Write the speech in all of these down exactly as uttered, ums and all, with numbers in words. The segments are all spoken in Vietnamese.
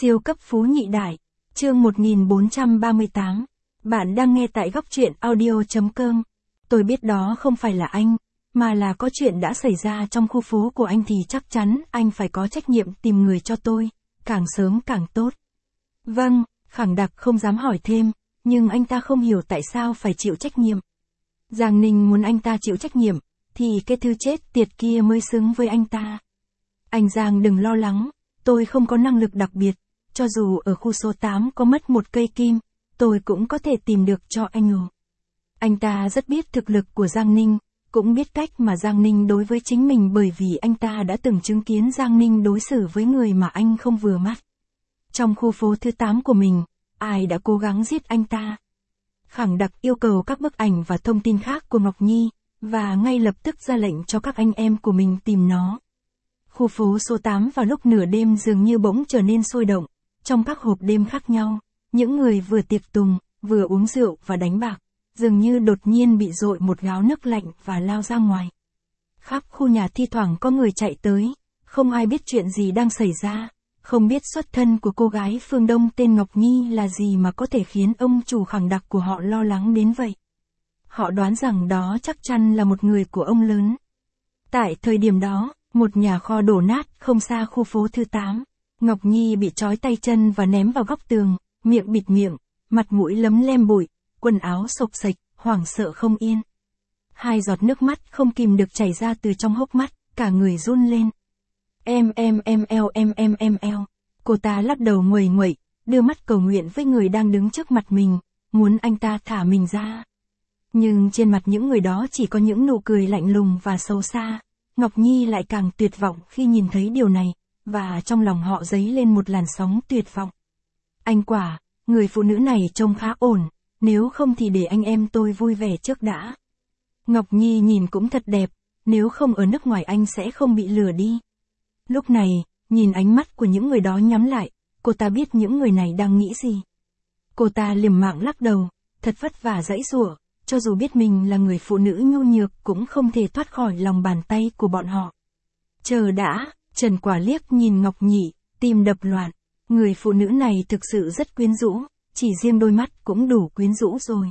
Siêu cấp phú nhị đại, chương một nghìn bốn trăm ba mươi tám. Bạn đang nghe tại góc truyện audio.com. Tôi biết đó không phải là anh, mà là có chuyện đã xảy ra trong khu phố của anh thì chắc chắn anh phải có trách nhiệm tìm người cho tôi, càng sớm càng tốt. Vâng, Khẳng Đặc không dám hỏi thêm, nhưng anh ta không hiểu tại sao phải chịu trách nhiệm. Giang Ninh muốn anh ta chịu trách nhiệm, thì cái thư chết tiệt kia mới xứng với anh ta. Anh Giang đừng lo lắng, tôi không có năng lực đặc biệt, cho dù ở khu số tám có mất một cây kim, tôi cũng có thể tìm được cho anh ngủ. Anh ta rất biết thực lực của Giang Ninh, cũng biết cách mà Giang Ninh đối với chính mình bởi vì anh ta đã từng chứng kiến Giang Ninh đối xử với người mà anh không vừa mắt. Trong khu phố thứ tám của mình, ai đã cố gắng giết anh ta? Khẳng Đặc yêu cầu các bức ảnh và thông tin khác của Ngọc Nhi, và ngay lập tức ra lệnh cho các anh em của mình tìm nó. Khu phố số tám vào lúc nửa đêm dường như bỗng trở nên sôi động, trong các hộp đêm khác nhau, những người vừa tiệc tùng, vừa uống rượu và đánh bạc, dường như đột nhiên bị dội một gáo nước lạnh và lao ra ngoài. Khắp khu nhà thi thoảng có người chạy tới, không ai biết chuyện gì đang xảy ra, không biết xuất thân của cô gái phương Đông tên Ngọc Nhi là gì mà có thể khiến ông chủ Khẳng Đặc của họ lo lắng đến vậy. Họ đoán rằng đó chắc chắn là một người của ông lớn. Tại thời điểm đó, một nhà kho đổ nát không xa khu phố thứ tám, Ngọc Nhi bị trói tay chân và ném vào góc tường, miệng bịt miệng, mặt mũi lấm lem bụi, quần áo xộc xệch, hoảng sợ không yên. Hai giọt nước mắt không kìm được chảy ra từ trong hốc mắt, cả người run lên. Em em em eo em em em eo. Cô ta lắc đầu nguầy nguậy, đưa mắt cầu nguyện với người đang đứng trước mặt mình, muốn anh ta thả mình ra. Nhưng trên mặt những người đó chỉ có những nụ cười lạnh lùng và xấu xa. Ngọc Nhi lại càng tuyệt vọng khi nhìn thấy điều này, và trong lòng họ dấy lên một làn sóng tuyệt vọng. Anh Quả, người phụ nữ này trông khá ổn, nếu không thì để anh em tôi vui vẻ trước đã. Ngọc Nhi nhìn cũng thật đẹp, nếu không ở nước ngoài anh sẽ không bị lừa đi. Lúc này, nhìn ánh mắt của những người đó nhắm lại, cô ta biết những người này đang nghĩ gì. Cô ta liềm mạng lắc đầu, thật vất vả giãy giụa, cho dù biết mình là người phụ nữ nhu nhược cũng không thể thoát khỏi lòng bàn tay của bọn họ. Chờ đã, Trần Quả liếc nhìn Ngọc Nhị, tim đập loạn. Người phụ nữ này thực sự rất quyến rũ, chỉ riêng đôi mắt cũng đủ quyến rũ rồi.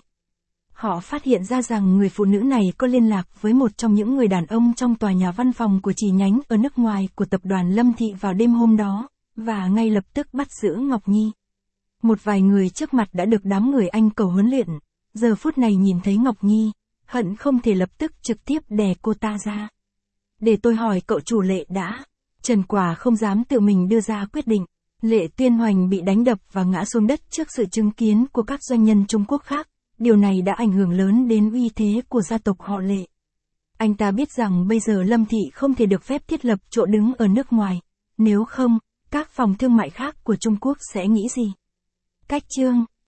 Họ phát hiện ra rằng người phụ nữ này có liên lạc với một trong những người đàn ông trong tòa nhà văn phòng của chi nhánh ở nước ngoài của tập đoàn Lâm Thị vào đêm hôm đó, và ngay lập tức bắt giữ Ngọc Nhi. Một vài người trước mặt đã được đám người Anh cầu huấn luyện, giờ phút này nhìn thấy Ngọc Nhi, hận không thể lập tức trực tiếp đè cô ta ra. Để tôi hỏi cậu chủ Lệ đã. Trần Quả không dám tự mình đưa ra quyết định. Lệ Tuyên Hoành bị đánh đập và ngã xuống đất trước sự chứng kiến của các doanh nhân Trung Quốc khác. Điều này đã ảnh hưởng lớn đến uy thế của gia tộc họ Lệ. Anh ta biết rằng bây giờ Lâm Thị không thể được phép thiết lập chỗ đứng ở nước ngoài. Nếu không, các phòng thương mại khác của Trung Quốc sẽ nghĩ gì? Cách chương